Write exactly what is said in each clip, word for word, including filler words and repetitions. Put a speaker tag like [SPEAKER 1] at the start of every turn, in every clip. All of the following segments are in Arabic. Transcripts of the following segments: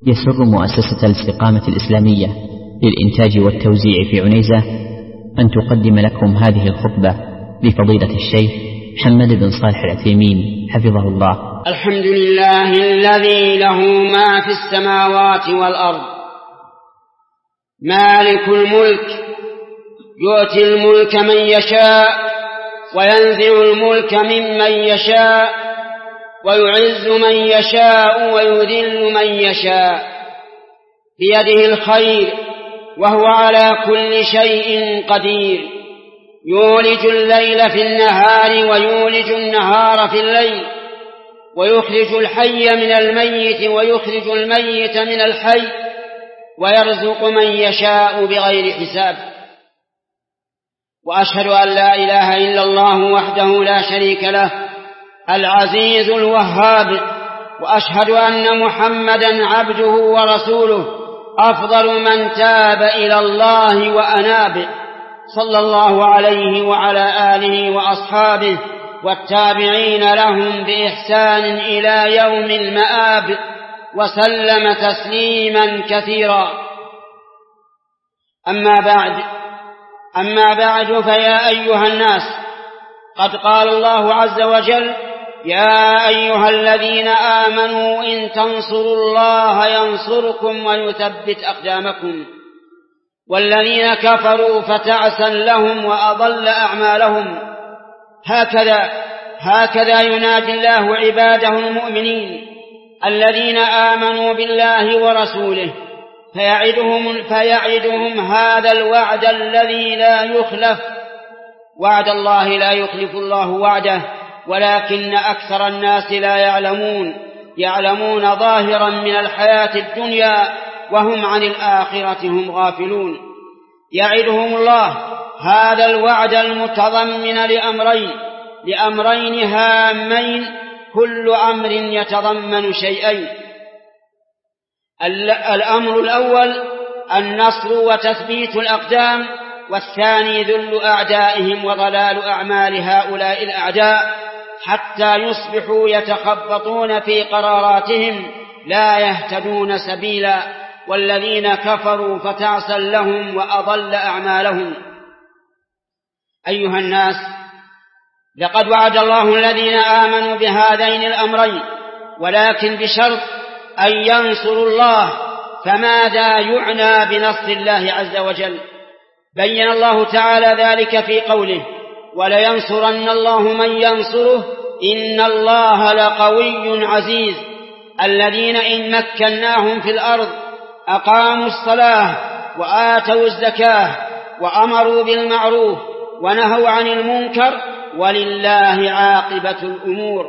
[SPEAKER 1] يسر مؤسسة الاستقامة الإسلامية للإنتاج والتوزيع في عنيزة أن تقدم لكم هذه الخطبة لفضيلة الشيخ محمد بن صالح العثيمين حفظه الله.
[SPEAKER 2] الحمد لله الذي له ما في السماوات والأرض، مالك الملك، يؤتي الملك من يشاء وينزع الملك ممن يشاء، ويعز من يشاء ويذل من يشاء، بيده الخير وهو على كل شيء قدير، يولج الليل في النهار ويولج النهار في الليل، ويخرج الحي من الميت ويخرج الميت من الحي، ويرزق من يشاء بغير حساب. وأشهد أن لا إله إلا الله وحده لا شريك له العزيز الوهاب، وأشهد أن محمدا عبده ورسوله أفضل من تاب إلى الله وأناب، صلى الله عليه وعلى آله وأصحابه والتابعين لهم بإحسان إلى يوم المآب، وسلم تسليما كثيرا. أما بعد أما بعد فيا أيها الناس، قد قال الله عز وجل: يا أيها الذين آمنوا إن تنصروا الله ينصركم ويثبت أقدامكم، والذين كفروا فتعسا لهم وأضل أعمالهم. هكذا هكذا ينادي الله عباده المؤمنين الذين آمنوا بالله ورسوله، فيعدهم, فيعدهم هذا الوعد الذي لا يخلف. وعد الله لا يخلف الله وعده، ولكن أكثر الناس لا يعلمون يعلمون ظاهرا من الحياة الدنيا وهم عن الآخرة هم غافلون. يعدهم الله هذا الوعد المتضمن لأمرين لأمرين هامين، كل أمر يتضمن شيئين. الأمر الأول النصر وتثبيت الأقدام، والثاني ذل أعدائهم وضلال أعمال هؤلاء الأعداء حتى يصبحوا يتخبطون في قراراتهم لا يهتدون سبيلا، والذين كفروا فتعسا لهم وأضل أعمالهم. أيها الناس، لقد وعد الله الذين آمنوا بهذين الأمرين، ولكن بشرط أن ينصروا الله. فماذا يعنى بنصر الله عز وجل؟ بين الله تعالى ذلك في قوله: ولينصرن الله من ينصره إن الله لقوي عزيز. الذين إن مكناهم في الأرض أقاموا الصلاة وآتوا الزكاة وأمروا بالمعروف ونهوا عن المنكر، ولله عاقبة الأمور.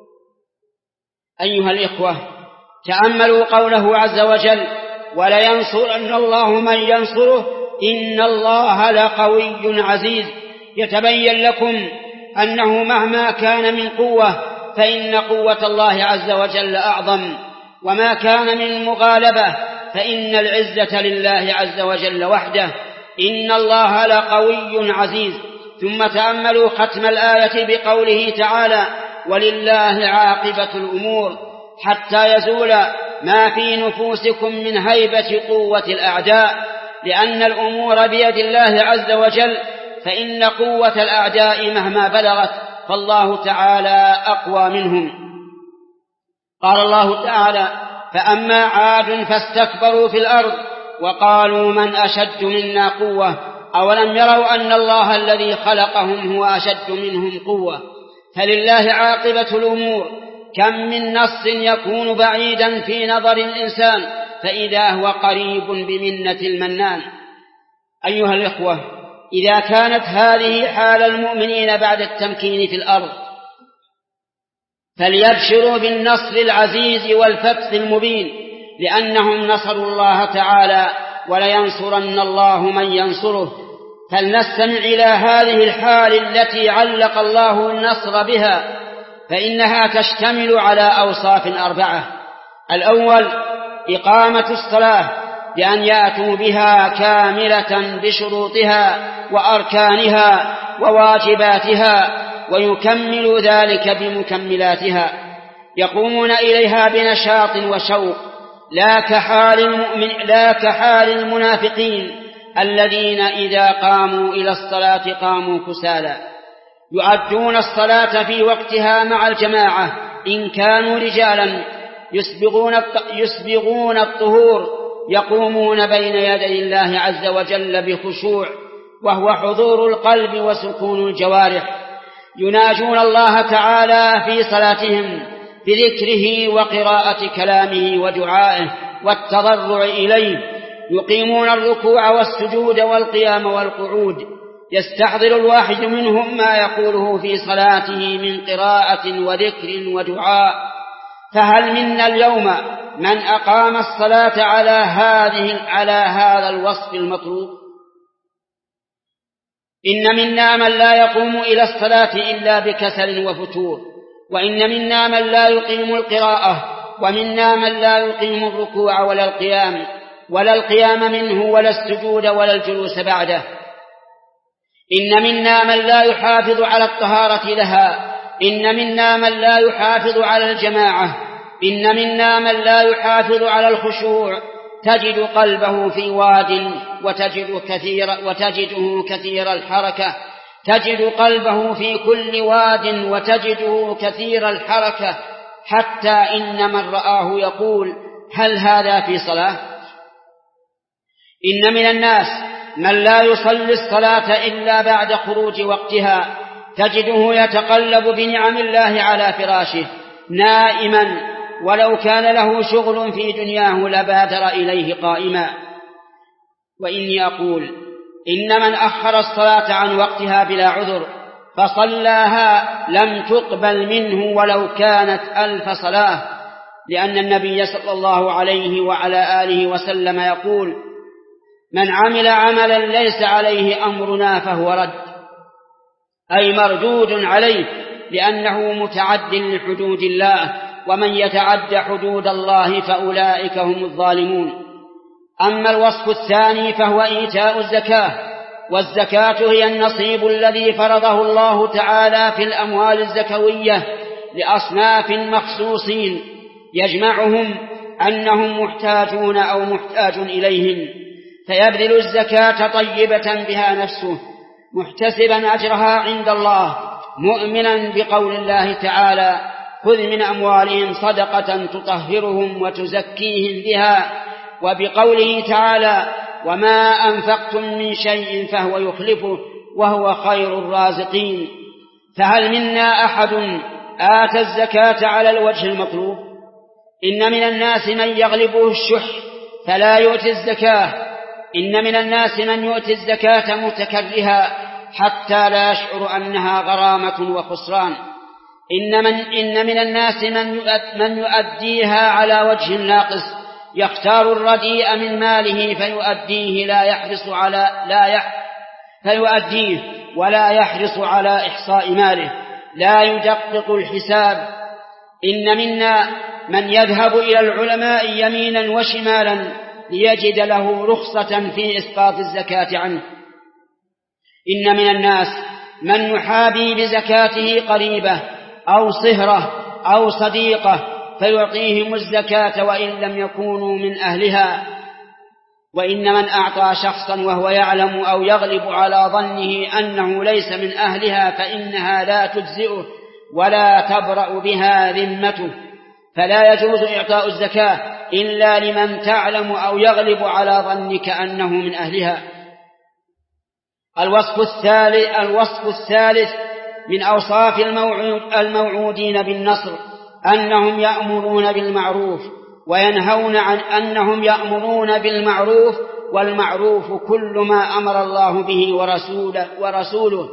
[SPEAKER 2] أيها الإخوة، تأملوا قوله عز وجل: ولينصرن الله من ينصره إن الله لقوي عزيز. يتبين لكم أنه مهما كان من قوة فإن قوة الله عز وجل أعظم، وما كان من مغالبة فإن العزة لله عز وجل وحده. إن الله لقوي عزيز. ثم تأملوا ختم الآية بقوله تعالى: ولله عاقبة الأمور، حتى يزول ما في نفوسكم من هيبة قوة الأعداء، لأن الأمور بيد الله عز وجل، فإن قوة الأعداء مهما بلغت فالله تعالى أقوى منهم. قال الله تعالى: فأما عاد فاستكبروا في الأرض وقالوا من أشد منا قوة أولم يروا أن الله الذي خلقهم هو أشد منهم قوة. فلله عاقبة الأمور. كم من نص يكون بعيدا في نظر الإنسان فإذا هو قريب بمنة المنان. أيها الإخوة، إذا كانت هذه حال المؤمنين بعد التمكين في الأرض، فليبشروا بالنصر العزيز والفتح المبين، لأنهم نصروا الله تعالى: ولينصرن الله من ينصره. فلنستمع إلى هذه الحال التي علق الله النصر بها، فإنها تشتمل على أوصاف أربعة. الأول إقامة الصلاة، بأن يأتوا بها كاملة بشروطها وأركانها وواجباتها، ويكملوا ذلك بمكملاتها، يقومون إليها بنشاط وشوق، لا كحال المؤمن لا كحال المنافقين الذين إذا قاموا إلى الصلاة قاموا كسالى يؤدون الصلاة في وقتها مع الجماعة إن كانوا رجالا يسبغون يسبغون الطهور يقومون بين يدي الله عز وجل بخشوع وهو حضور القلب وسكون الجوارح يناجون الله تعالى في صلاتهم بذكره وقراءة كلامه ودعائه والتضرع إليه يقيمون الركوع والسجود والقيام والقعود يستحضر الواحد منهم ما يقوله في صلاته من قراءة وذكر ودعاء. فهل منا اليوم من أقام الصلاة على هذه على هذا الوصف المطلوب؟ إن منا من لا يقوم إلى الصلاة إلا بكسل وفتور، وإن منا من لا يقيم القراءة، ومنا من لا يقيم الركوع ولا القيام ولا القيام منه ولا السجود ولا الجلوس بعده. إن منا من لا يحافظ على الطهارة لها، إن منا من لا يحافظ على الجماعة، إن منا من لا يحافظ على الخشوع، تجد قلبه في واد وتجد كثير وتجده كثير الحركة تجد قلبه في كل واد وتجده كثير الحركة، حتى إن من رآه يقول هل هذا في صلاة؟ إن من الناس من لا يصلي الصلاة إلا بعد خروج وقتها، تجده يتقلب بنعم الله على فراشه نائما، ولو كان له شغل في دنياه لبادر إليه قائما. وإني أقول إن من أخر الصلاة عن وقتها بلا عذر فصلاها لم تقبل منه ولو كانت ألف صلاة، لأن النبي صلى الله عليه وعلى آله وسلم يقول من عمل عملا ليس عليه أمرنا فهو رد، أي مردود عليه، لأنه متعد لحدود الله، ومن يتعد حدود الله فأولئك هم الظالمون. أما الوصف الثاني فهو إيتاء الزكاة، والزكاة هي النصيب الذي فرضه الله تعالى في الأموال الزكوية لأصناف مخصوصين يجمعهم أنهم محتاجون أو محتاج إليهم، فيبذل الزكاة طيبة بها نفسه محتسبا أجرها عند الله، مؤمنا بقول الله تعالى خذ من أموالهم صدقة تطهرهم وتزكيهم بها، وبقوله تعالى وما أنفقتم من شيء فهو يخلفه وهو خير الرازقين. فهل منا أحد آتى الزكاة على الوجه المطلوب؟ إن من الناس من يغلبه الشح فلا يؤتي الزكاة، إن من الناس من يؤتي الزكاة متكرها حتى لا يشعر أنها غرامة وخسران، إن من, إن من الناس من يؤديها على وجه ناقص، يختار الرديء من ماله فيؤديه لا يحرص على لا يح فيؤديه ولا يحرص على إحصاء ماله، لا يدقق الحساب. إن منا من يذهب إلى العلماء يمينا وشمالا ليجد له رخصة في إسقاط الزكاة عنه. إن من الناس من يحابي بزكاته قريبة أو صهرة أو صديقة فيعطيهم الزكاة وإن لم يكونوا من أهلها. وإن من أعطى شخصا وهو يعلم أو يغلب على ظنه أنه ليس من أهلها فإنها لا تجزئه ولا تبرأ بها ذمته، فلا يجوز إعطاء الزكاة إلا لمن تعلم أو يغلب على ظنك أنه من أهلها. الوصف الثالث, الوصف الثالث من أوصاف الموعودين بالنصر أنهم يأمرون بالمعروف وينهون عن أنهم يأمرون بالمعروف، والمعروف كل ما أمر الله به ورسوله, ورسوله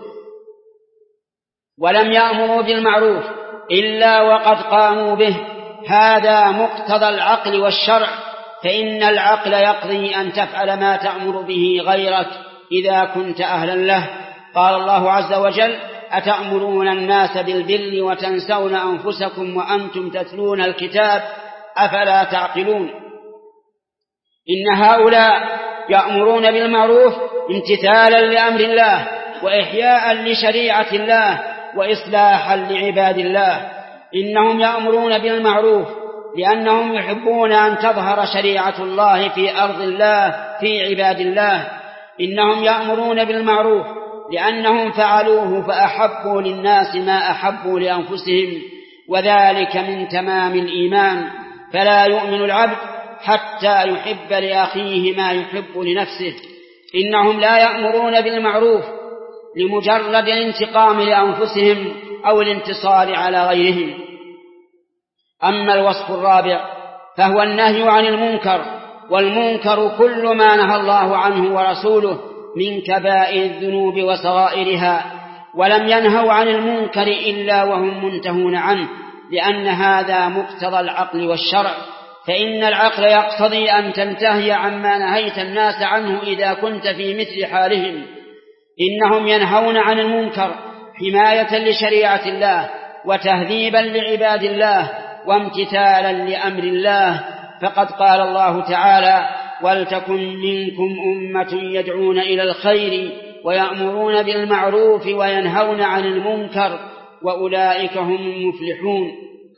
[SPEAKER 2] ولم يأمروا بالمعروف إلا وقد قاموا به. هذا مقتضى العقل والشرع، فإن العقل يقضي أن تفعل ما تأمر به غيرك إذا كنت أهلا له. قال الله عز وجل أتأمرون الناس بالبر وتنسون أنفسكم وأنتم تتلون الكتاب أفلا تعقلون. إن هؤلاء يأمرون بالمعروف امتثالا لأمر الله وإحياء لشريعة الله وإصلاحا لعباد الله. إنهم يأمرون بالمعروف لأنهم يحبون أن تظهر شريعة الله في أرض الله في عباد الله. إنهم يأمرون بالمعروف لأنهم فعلوه فأحبوا للناس ما أحبوا لأنفسهم، وذلك من تمام الإيمان. فلا يؤمن العبد حتى يحب لأخيه ما يحب لنفسه. إنهم لا يأمرون بالمعروف لمجرد الانتقام لأنفسهم أو الانتصار على غيرهم. أما الوصف الرابع فهو النهي عن المنكر، والمنكر كل ما نهى الله عنه ورسوله من كبائر الذنوب وصغائرها، ولم ينهوا عن المنكر إلا وهم منتهون عنه، لأن هذا مقتضى العقل والشرع. فإن العقل يقتضي أن تنتهي عما نهيت الناس عنه إذا كنت في مثل حالهم. إنهم ينهون عن المنكر حماية لشريعة الله وتهذيبا لعباد الله وامتثالا لأمر الله. فقد قال الله تعالى: ولتكن منكم أمة يدعون إلى الخير ويأمرون بالمعروف وينهون عن المنكر وأولئك هم المفلحون.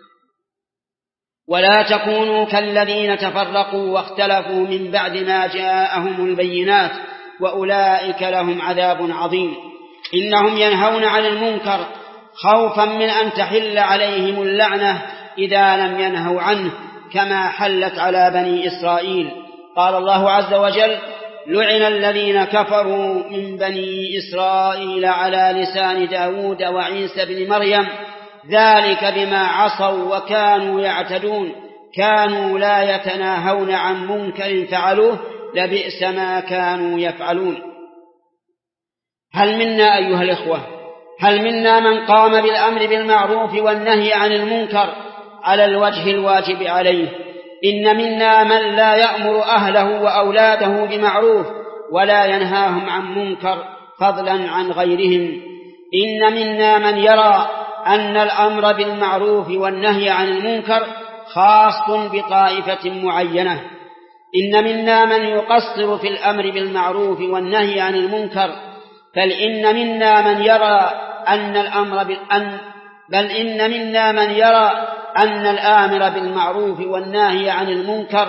[SPEAKER 2] ولا تكونوا كالذين تفرقوا واختلفوا من بعد ما جاءهم البينات وأولئك لهم عذاب عظيم. إنهم ينهون عن المنكر خوفا من أن تحل عليهم اللعنة إذا لم ينهوا عنه، كما حلت على بني إسرائيل. قال الله عز وجل: لعن الذين كفروا من بني إسرائيل على لسان داود وعيسى بن مريم ذلك بما عصوا وكانوا يعتدون كانوا لا يتناهون عن منكر فعلوه لبئس ما كانوا يفعلون. هل منا أيها الإخوة هل منا من قام بالأمر بالمعروف والنهي عن المنكر على الوجه الواجب عليه؟ إن منا من لا يأمر أهله وأولاده بمعروف ولا ينهاهم عن منكر فضلا عن غيرهم. إن منا من يرى أن الأمر بالمعروف والنهي عن المنكر خاص بطائفة معينة. إن منا من يقصر في الأمر بالمعروف والنهي عن المنكر، بل إن منا من يرى أن الأمر بالأن بل إن منا من يرى أن الآمر بالمعروف والناهي عن المنكر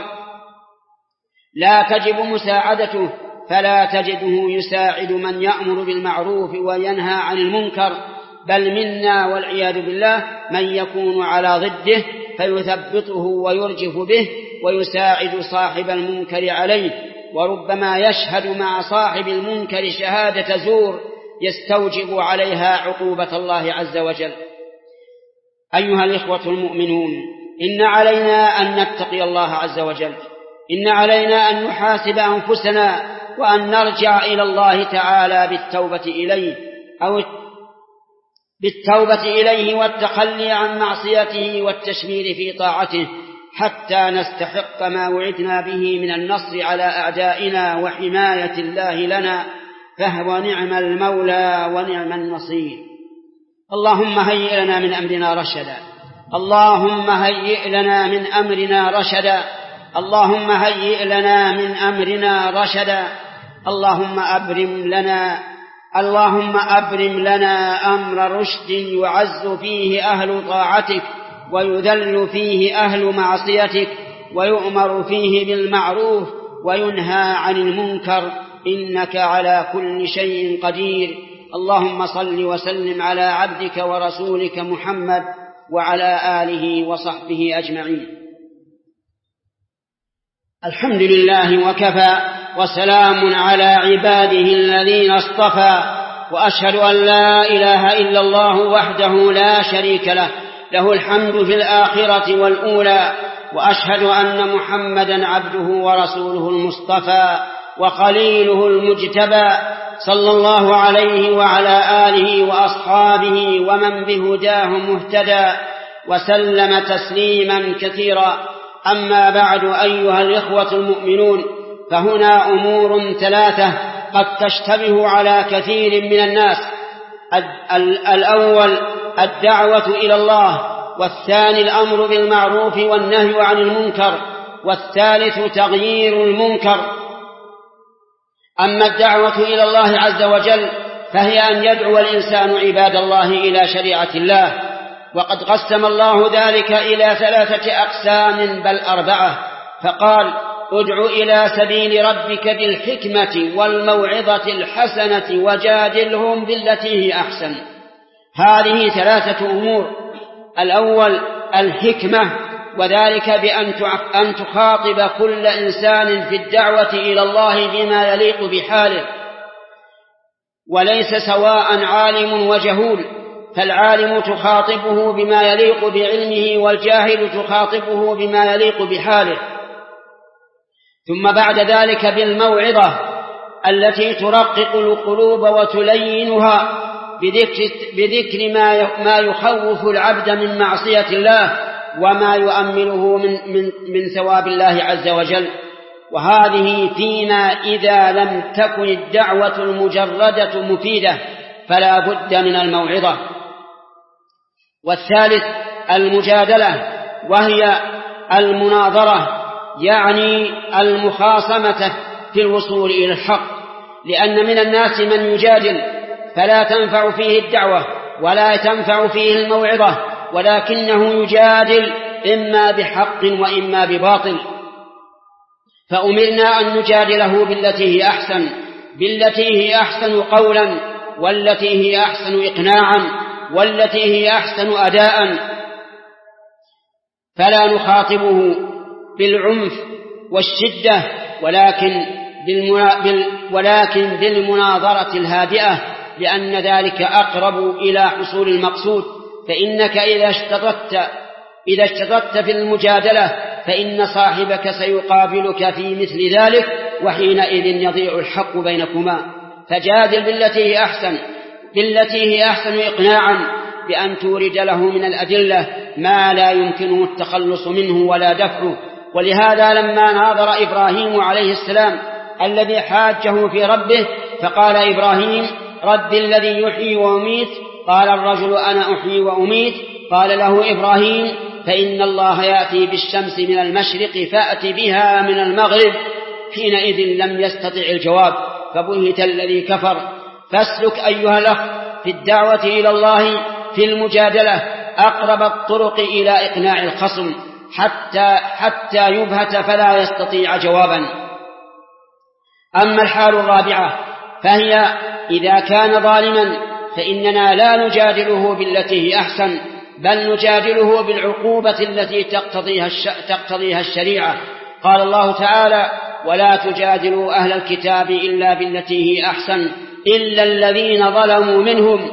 [SPEAKER 2] لا تجب مساعدته، فلا تجده يساعد من يأمر بالمعروف وينهى عن المنكر، بل منا والعياذ بالله من يكون على ضده فيثبطه ويرجف به ويساعد صاحب المنكر عليه، وربما يشهد مع صاحب المنكر شهادة زور يستوجب عليها عقوبة الله عز وجل. أيها الإخوة المؤمنون، إن علينا أن نتقي الله عز وجل. إن علينا أن نحاسب أنفسنا وأن نرجع إلى الله تعالى بالتوبة إليه أو بالتوبة إليه والتخلي عن معصيته والتشمير في طاعته، حتى نستحق ما وعدنا به من النصر على أعدائنا وحماية الله لنا، فهو نعم المولى ونعم النصير. اللهم هيئ لنا من أمرنا رشدا اللهم هيئ لنا من أمرنا رشدا اللهم هيئ لنا من أمرنا رشدا اللهم أبرم لنا اللهم أبرم لنا أمر رشد يعز فيه أهل طاعتك ويذل فيه أهل معصيتك ويؤمر فيه بالمعروف وينهى عن المنكر، إنك على كل شيء قدير. اللهم صل وسلم على عبدك ورسولك محمد وعلى آله وصحبه أجمعين. الحمد لله وكفى، وسلام على عباده الذين اصطفى، وأشهد أن لا إله إلا الله وحده لا شريك له، له الحمد في الآخرة والأولى، وأشهد أن محمدا عبده ورسوله المصطفى وخليله المجتبى، صلى الله عليه وعلى آله وأصحابه ومن بهداه مهتدى، وسلم تسليما كثيرا. أما بعد، أيها الإخوة المؤمنون، فهنا أمور ثلاثة قد تشتبه على كثير من الناس. الأول الدعوة إلى الله، والثاني الأمر بالمعروف والنهي عن المنكر، والثالث تغيير المنكر. أما الدعوة إلى الله عز وجل فهي أن يدعو الإنسان عباد الله إلى شريعة الله، وقد قسم الله ذلك إلى ثلاثة أقسام بل أربعة، فقال: ادع إلى سبيل ربك بالحكمة والموعظة الحسنة وجادلهم بالتي هي أحسن. هذه ثلاثة أمور: الأول الحكمة، وذلك بأن تخاطب كل إنسان في الدعوة إلى الله بما يليق بحاله، وليس سواء عالم وجهول، فالعالم تخاطبه بما يليق بعلمه، والجاهل تخاطبه بما يليق بحاله. ثم بعد ذلك بالموعظة التي ترقق القلوب وتلينها بذكر, بذكر ما يخوف العبد من معصية الله وما يؤمله من, من, من ثواب الله عز وجل. وهذه فيما إذا لم تكن الدعوة المجردة مفيدة فلا بد من الموعظة. والثالث المجادلة، وهي المناظرة، يعني المخاصمة في الوصول إلى الحق، لأن من الناس من يجادل فلا تنفع فيه الدعوة ولا تنفع فيه الموعظة، ولكنه يجادل إما بحق وإما بباطل. فأمرنا أن نجادله بالتي هي أحسن، بالتي هي أحسن قولا، والتي هي أحسن إقناعا، والتي هي أحسن أداء، فلا نخاطبه بالعنف والشدة، ولكن ولكن بالمناظرة الهادئة، لأن ذلك أقرب إلى حصول المقصود. فإنك إذا اشتددت إذا اشتددت في المجادلة فإن صاحبك سيقابلك في مثل ذلك، وحينئذ يضيع الحق بينكما. فجادل بالتي هي أحسن، بالتي هي أحسن إقناعا، بأن تورد له من الأدلة ما لا يمكنه التخلص منه ولا دفعه. ولهذا لما ناظر إبراهيم عليه السلام الذي حاجه في ربه فقال إبراهيم: رب الذي يحيي ويميت. قال الرجل: أنا أحيي وأميت. قال له إبراهيم: فإن الله يأتي بالشمس من المشرق فأت بها من المغرب. حينئذ لم يستطع الجواب، فبهت الذي كفر. فاسلك أيها الأخ في الدعوة إلى الله في المجادلة أقرب الطرق إلى إقناع الخصم حتى, حتى يبهت فلا يستطيع جوابا. أما الحال الرابعة فهي إذا كان ظالما فإننا لا نجادله بالتي هي أحسن، بل نجادله بالعقوبة التي تقتضيها, الش... تقتضيها الشريعة. قال الله تعالى: ولا تجادلوا أهل الكتاب إلا بالتي هي أحسن إلا الذين ظلموا منهم.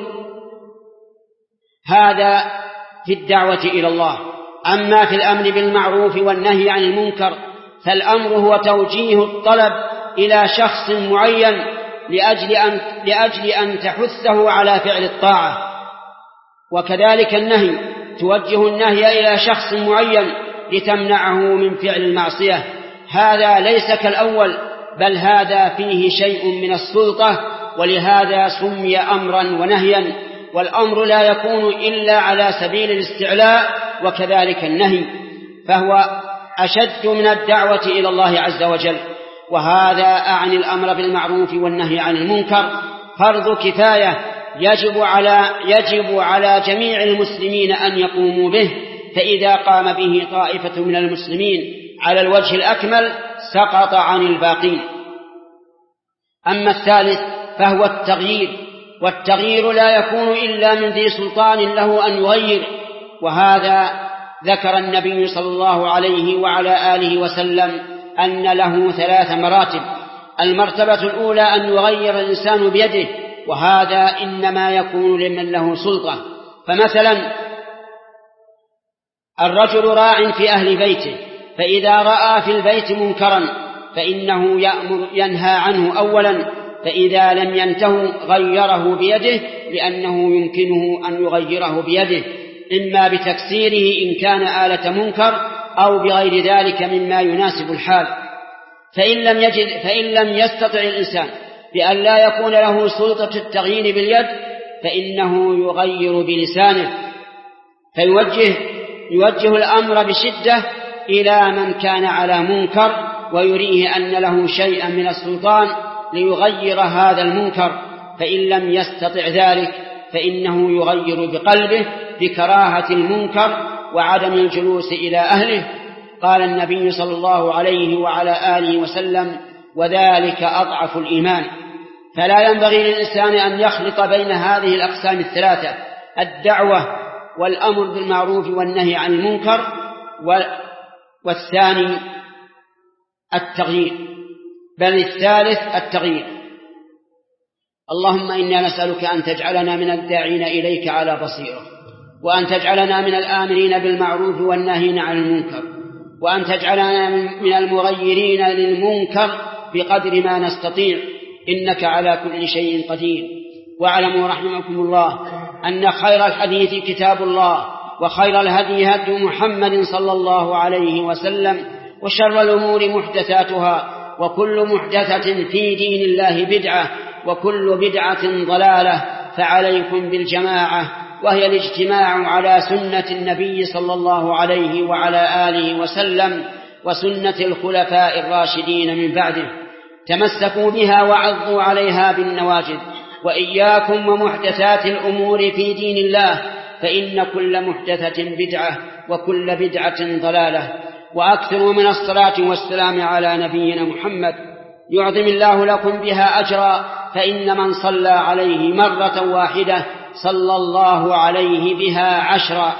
[SPEAKER 2] هذا في الدعوة إلى الله. أما في الأمر بالمعروف والنهي عن المنكر فالأمر هو توجيه الطلب إلى شخص معين لأجل أن, لأجل أن تحثه على فعل الطاعة، وكذلك النهي توجه النهي إلى شخص معين لتمنعه من فعل المعصية. هذا ليس كالأول، بل هذا فيه شيء من السلطة، ولهذا سمي أمرا ونهيا. والأمر لا يكون إلا على سبيل الاستعلاء، وكذلك النهي فهو أشد من الدعوة إلى الله عز وجل. وهذا أعني الأمر بالمعروف والنهي عن المنكر فرض كفاية يجب على, يجب على جميع المسلمين أن يقوموا به، فإذا قام به طائفة من المسلمين على الوجه الأكمل سقط عن الباقين. أما الثالث فهو التغيير، والتغيير لا يكون إلا من ذي سلطان له أن يغير، وهذا ذكر النبي صلى الله عليه وعلى آله وسلم أن له ثلاث مراتب. المرتبة الأولى أن يغير الإنسان بيده، وهذا إنما يكون لمن له سلطة. فمثلا الرجل راع في أهل بيته، فإذا رأى في البيت منكرا فإنه يأمر ينهى عنه أولا، فإذا لم ينته غيره بيده، لأنه يمكنه أن يغيره بيده إما بتكسيره إن كان آلة منكر أو بغير ذلك مما يناسب الحال. فإن لم يجد فإن لم يستطع الإنسان بأن لا يكون له سلطة التغيير باليد فإنه يغير بلسانه، فيوجه يوجه الأمر بشدة إلى من كان على منكر ويريه أن له شيئا من السلطان ليغير هذا المنكر. فإن لم يستطع ذلك فإنه يغير بقلبه، بكراهة المنكر وعدم الجلوس إلى أهله. قال النبي صلى الله عليه وعلى آله وسلم: وذلك أضعف الإيمان. فلا ينبغي للإنسان أن يخلط بين هذه الأقسام الثلاثة: الدعوة والأمر بالمعروف والنهي عن المنكر، والثاني التغيير، بل الثالث التغيير. اللهم إنا نسألك أن تجعلنا من الداعين إليك على بصيرة، وأن تجعلنا من الآمرين بالمعروف والناهين عن المنكر، وأن تجعلنا من المغيرين للمنكر بقدر ما نستطيع، إنك على كل شيء قدير. واعلموا رحمكم الله أن خير الحديث كتاب الله، وخير الهدي هدي محمد صلى الله عليه وسلم، وشر الأمور محدثاتها، وكل محدثة في دين الله بدعة، وكل بدعة ضلالة. فعليكم بالجماعة، وهي الاجتماع على سنة النبي صلى الله عليه وعلى آله وسلم وسنة الخلفاء الراشدين من بعده. تمسكوا بها وعضوا عليها بالنواجذ، وإياكم ومحدثات الأمور في دين الله، فإن كل محدثة بدعة وكل بدعة ضلالة. وأكثروا من الصلاة والسلام على نبينا محمد، يعظم الله لكم بها أجرا، فإن من صلى عليه مرة واحدة صلى الله عليه بها عشرا.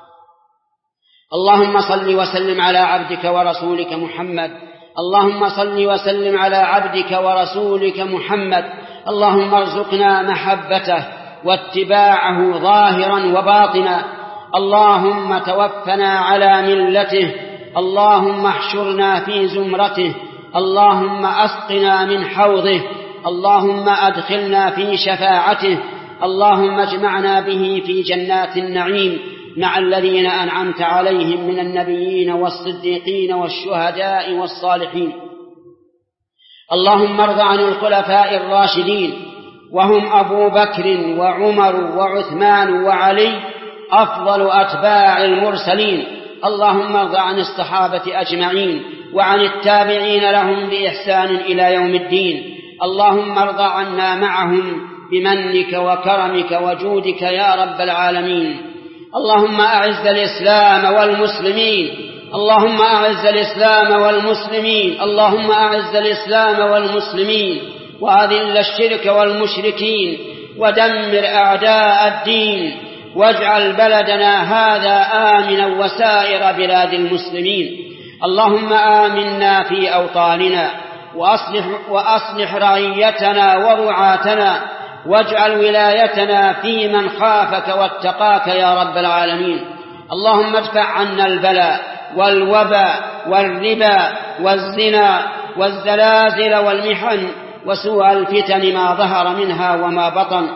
[SPEAKER 2] اللهم صل وسلم على عبدك ورسولك محمد، اللهم صل وسلم على عبدك ورسولك محمد. اللهم ارزقنا محبته واتباعه ظاهرا وباطنا. اللهم توفنا على ملته، اللهم احشرنا في زمرته، اللهم أسقنا من حوضه، اللهم أدخلنا في شفاعته، اللهم اجمعنا به في جنات النعيم مع الذين أنعمت عليهم من النبيين والصديقين والشهداء والصالحين. اللهم ارض عن الخلفاء الراشدين، وهم أبو بكر وعمر وعثمان وعلي أفضل أتباع المرسلين. اللهم ارض عن الصحابة أجمعين، وعن التابعين لهم بإحسان إلى يوم الدين. اللهم ارض عنا معهم بمنك وكرمك وجودك يا رب العالمين. اللهم أعز الإسلام والمسلمين، اللهم أعز الإسلام والمسلمين، اللهم أعز الإسلام والمسلمين، وأذل الشرك والمشركين، ودمر أعداء الدين، واجعل بلدنا هذا آمنا وسائر بلاد المسلمين. اللهم آمنا في أوطاننا، وأصلح, وأصلح رعيتنا ورعاتنا، واجعل ولايتنا في من خافك واتقاك يا رب العالمين. اللهم ادفع عنا البلاء والوباء والربا والزنا والزلازل والمحن وسوء الفتن ما ظهر منها وما بطن.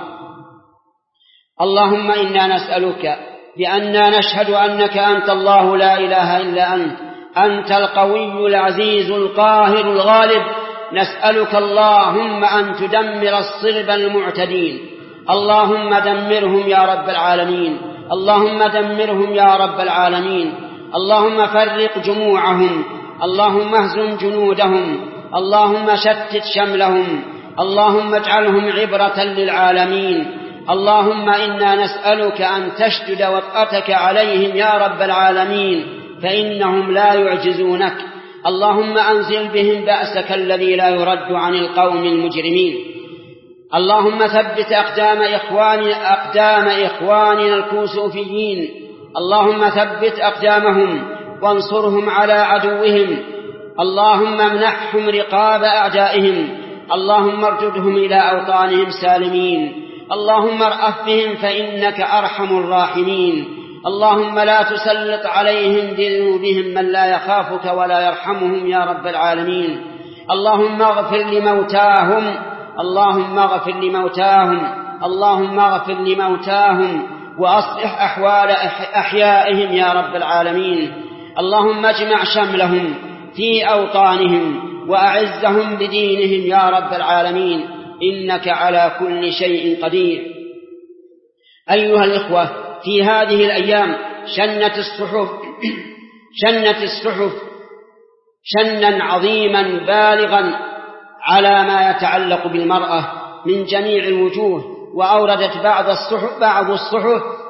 [SPEAKER 2] اللهم إنا نسألك بأننا نشهد أنك أنت الله لا إله إلا أنت، أنت القوي العزيز القاهر الغالب. نسألك اللهم أن تدمر الصلب المعتدين، اللهم دمرهم يا رب العالمين، اللهم دمرهم يا رب العالمين. اللهم فرق جموعهم، اللهم اهزم جنودهم، اللهم شتت شملهم، اللهم اجعلهم عبرة للعالمين. اللهم إنا نسألك أن تشدد وطأتك عليهم يا رب العالمين، فإنهم لا يعجزونك. اللهم أنزل بهم بأسك الذي لا يرد عن القوم المجرمين. اللهم ثبت أقدام إخواننا, أقدام إخواننا الكوسوفيين، اللهم ثبت أقدامهم وانصرهم على عدوهم. اللهم امنحهم رقاب أعدائهم، اللهم ارجدهم إلى أوطانهم سالمين. اللهم ارأف بهم فإنك أرحم الراحمين. اللهم لا تسلط عليهم بذنوبهم من لا يخافك ولا يرحمهم يا رب العالمين. اللهم اغفر لموتاهم، اللهم اغفر لموتاهم، اللهم اغفر لموتاهم، وأصلح أحوال أحيائهم يا رب العالمين. اللهم اجمع شملهم في أوطانهم، وأعزهم بدينهم يا رب العالمين، إنك على كل شيء قدير. أيها الإخوة، في هذه الأيام شنت الصحف شنت الصحف شنا عظيما بالغا على ما يتعلق بالمرأة من جميع الوجوه، وأوردت بعض الصحف بعض الصحف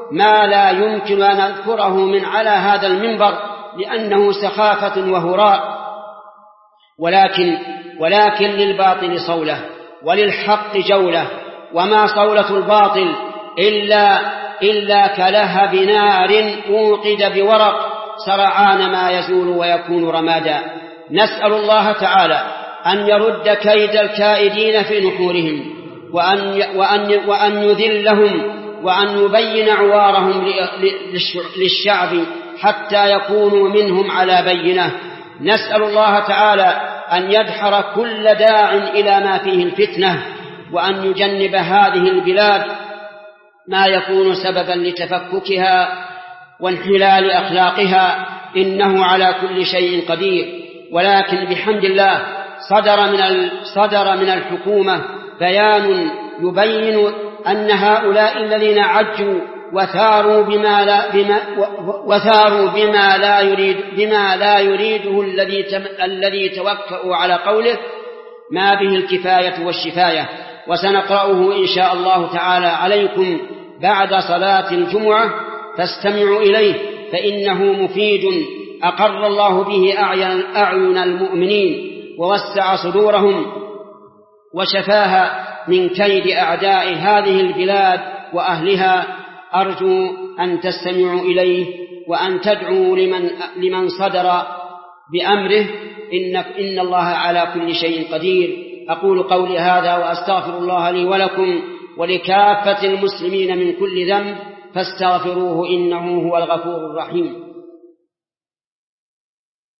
[SPEAKER 2] ما لا يمكن أن أذكره من على هذا المنبر لأنه سخافة وهراء، ولكن ولكن للباطل صولة وللحق جولة، وما صولة الباطل إلا إلا كلهب نار أوقد بورق سرعان ما يزول ويكون رمادا. نسأل الله تعالى أن يرد كيد الكائدين في نحورهم، وأن, وأن, وأن يذلهم، وأن يبين عوارهم للشعب حتى يكونوا منهم على بينة. نسأل الله تعالى أن يدحر كل داع إلى ما فيه الفتنة، وأن يجنب هذه البلاد ما يكون سببا لتفككها وانحلال أخلاقها، إنه على كل شيء قدير. ولكن بحمد الله صدر من صدر من الحكومة بيان يبين أن هؤلاء الذين عجوا وثاروا بما لا بما وثاروا بما لا يريد بما لا يريده الذي الذي توكأوا على قوله ما به الكفاية والشفاية. وسنقرأه إن شاء الله تعالى عليكم بعد صلاة الجمعة، فاستمعوا إليه فإنه مفيد أقر الله به أعين المؤمنين ووسع صدورهم وشفاها من كيد أعداء هذه البلاد وأهلها. أرجو أن تستمعوا إليه وأن تدعوا لمن, لمن صدر بأمره، إن, إن الله على كل شيء قدير. أقول قولي هذا وأستغفر الله لي ولكم ولكافة المسلمين من كل ذنب، فاستغفروه إنه هو الغفور الرحيم.